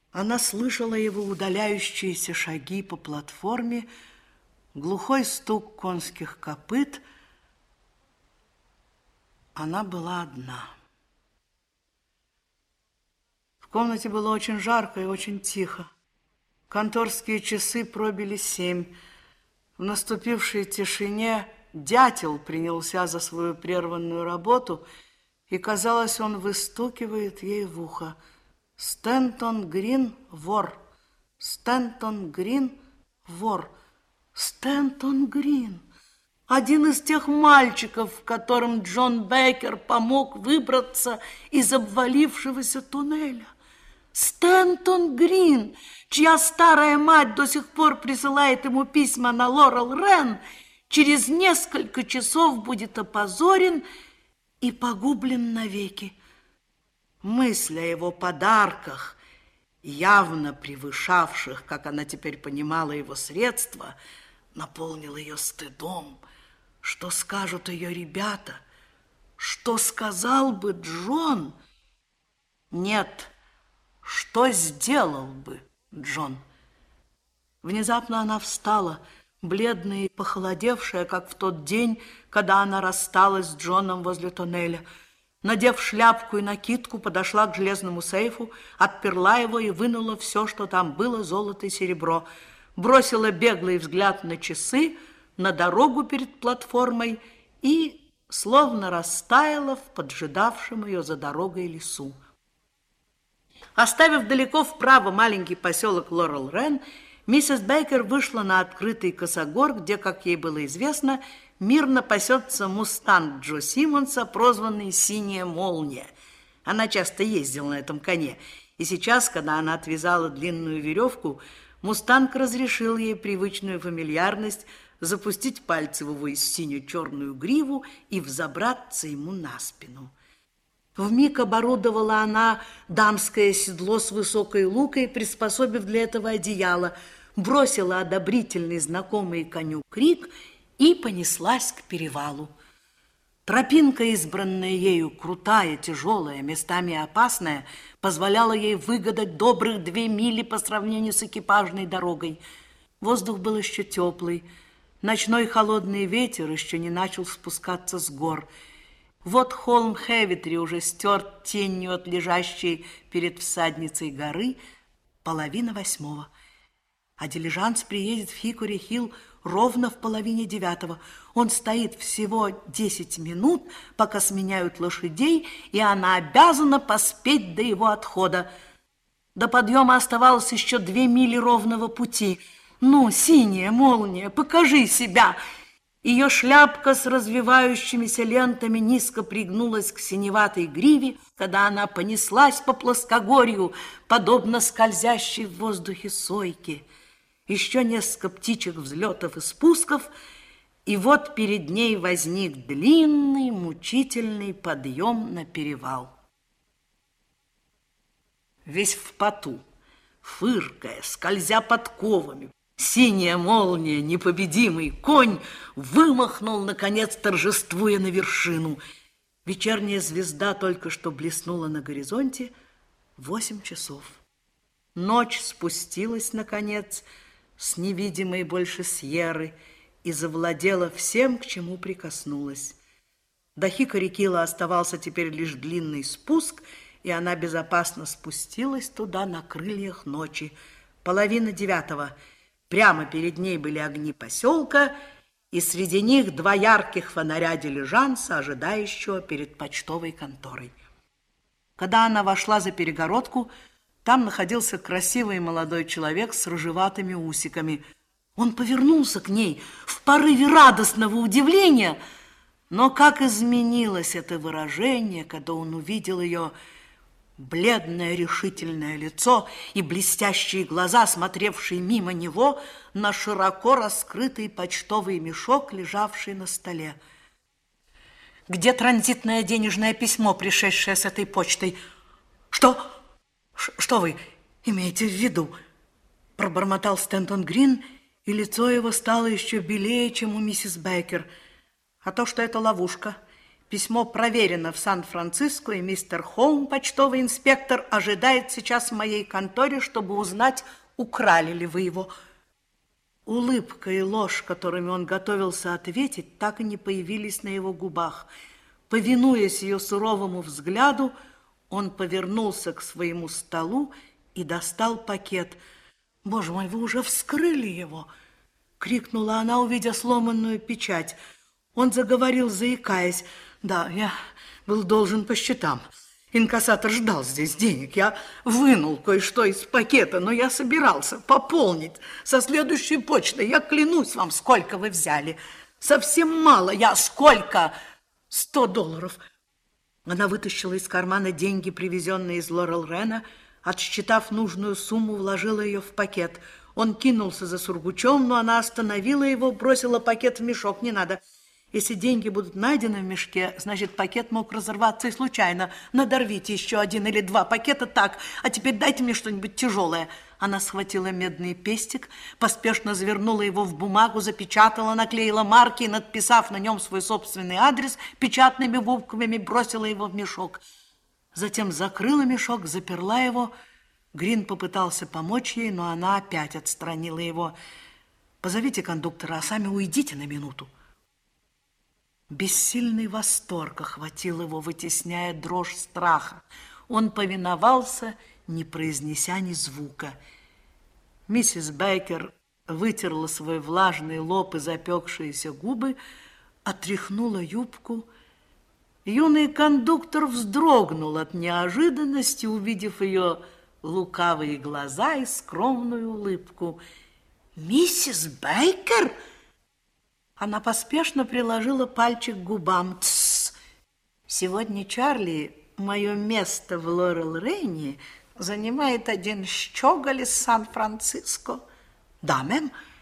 Она слышала его удаляющиеся шаги по платформе, глухой стук конских копыт. Она была одна. В комнате было очень жарко и очень тихо. Конторские часы пробили 7. В наступившей тишине дятел принялся за свою прерванную работу, и, казалось, он выстукивает ей в ухо: «Стентон Грин – вор! Стентон Грин – вор! Стентон Грин!» Один из тех мальчиков, которым Джон Бейкер помог выбраться из обвалившегося туннеля. Стентон Грин, чья старая мать до сих пор присылает ему письма на Лорел Рен, через несколько часов будет опозорен и погублен навеки. Мысль о его подарках, явно превышавших, как она теперь понимала, его средства, наполнила ее стыдом. Что скажут ее ребята? Что сказал бы Джон? Нет, что сделал бы Джон? Внезапно она встала, бледная и похолодевшая, как в тот день, когда она рассталась с Джоном возле тоннеля. Надев шляпку и накидку, подошла к железному сейфу, отперла его и вынула все, что там было, золото и серебро. Бросила беглый взгляд на часы, на дорогу перед платформой и словно растаяла в поджидавшем ее за дорогой лесу. Оставив далеко вправо маленький поселок Лорел Рен, миссис Бейкер вышла на открытый косогор, где, как ей было известно, мирно пасется мустанг Джо Симмонса, прозванный «Синяя молния». Она часто ездила на этом коне, и сейчас, когда она отвязала длинную веревку, мустанг разрешил ей привычную фамильярность запустить пальцы в его синюю-черную гриву и взобраться ему на спину. Вмиг оборудовала она дамское седло с высокой лукой, приспособив для этого одеяло, бросила одобрительный знакомый коню крик и понеслась к перевалу. Тропинка, избранная ею, крутая, тяжелая, местами опасная, позволяла ей выгадать добрых 2 мили по сравнению с экипажной дорогой. Воздух был еще теплый, ночной холодный ветер еще не начал спускаться с гор. Вот холм Хэвитри уже стерт тенью от лежащей перед всадницей горы 7:30. А дилижанс приедет в Хикори-Хилл ровно в 8:30. Он стоит всего 10 минут, пока сменяют лошадей, и она обязана поспеть до его отхода. До подъема оставалось еще 2 мили ровного пути. «Ну, синяя молния, покажи себя!» Ее шляпка с развивающимися лентами низко пригнулась к синеватой гриве, когда она понеслась по плоскогорью, подобно скользящей в воздухе сойке. Еще несколько птичьих взлетов и спусков, и вот перед ней возник длинный, мучительный подъем на перевал. Весь в поту, фыркая, скользя подковами, синяя молния, непобедимый конь, вымахнул, наконец, торжествуя на вершину. Вечерняя звезда только что блеснула на горизонте. 8 часов. Ночь спустилась, наконец, с невидимой больше сьерры и завладела всем, к чему прикоснулась. До Хикори-Хилла оставался теперь лишь длинный спуск, и она безопасно спустилась туда на крыльях ночи. 8:30. Прямо перед ней были огни поселка, и среди них 2 ярких фонаря дилижанса, ожидающего перед почтовой конторой. Когда она вошла за перегородку, там находился красивый молодой человек с рыжеватыми усиками. Он повернулся к ней в порыве радостного удивления, но как изменилось это выражение, когда он увидел ее бледное решительное лицо и блестящие глаза, смотревшие мимо него на широко раскрытый почтовый мешок, лежавший на столе. «Где транзитное денежное письмо, пришедшее с этой почтой?» Что вы имеете в виду?» Пробормотал Стентон Грин, и лицо его стало еще белее, чем у миссис Бейкер. «А то, что это ловушка, Письмо проверено в Сан-Франциско, и мистер Хоум, почтовый инспектор, ожидает сейчас в моей конторе, чтобы узнать, украли ли вы его». Улыбка и ложь, которыми он готовился ответить, так и не появились на его губах. Повинуясь ее суровому взгляду, он повернулся к своему столу и достал пакет. «Боже мой, вы уже вскрыли его!» — крикнула она, увидя сломанную печать. Он заговорил, заикаясь. «Да, я был должен по счетам. Инкассатор ждал здесь денег. Я вынул кое-что из пакета, но я собирался пополнить со следующей почтой. Я клянусь вам, сколько вы взяли. Совсем мало. Сколько? $100. Она вытащила из кармана деньги, привезенные из Лорел-Рена. Отсчитав нужную сумму, вложила ее в пакет. Он кинулся за сургучом, но она остановила его, бросила пакет в мешок. «Не надо. Если деньги будут найдены в мешке, значит, пакет мог разорваться и случайно. Надорвите еще 1 или 2 пакета так, а теперь дайте мне что-нибудь тяжелое». Она схватила медный пестик, поспешно завернула его в бумагу, запечатала, наклеила марки и, надписав на нем свой собственный адрес, печатными буквами бросила его в мешок. Затем закрыла мешок, заперла его. Грин попытался помочь ей, но она опять отстранила его. «Позовите кондуктора, а сами уйдите на минуту». Бессильный восторг охватил его, вытесняя дрожь страха. Он повиновался, не произнеся ни звука. Миссис Бейкер вытерла свой влажный лоб и запекшиеся губы, отряхнула юбку. Юный кондуктор вздрогнул от неожиданности, увидев ее лукавые глаза и скромную улыбку. «Миссис Бейкер?» Она поспешно приложила пальчик к губам. «Тссс! Сегодня, Чарли, мое место в Лорел-Рейне занимает один щеголь из Сан-Франциско». «Да, мэм,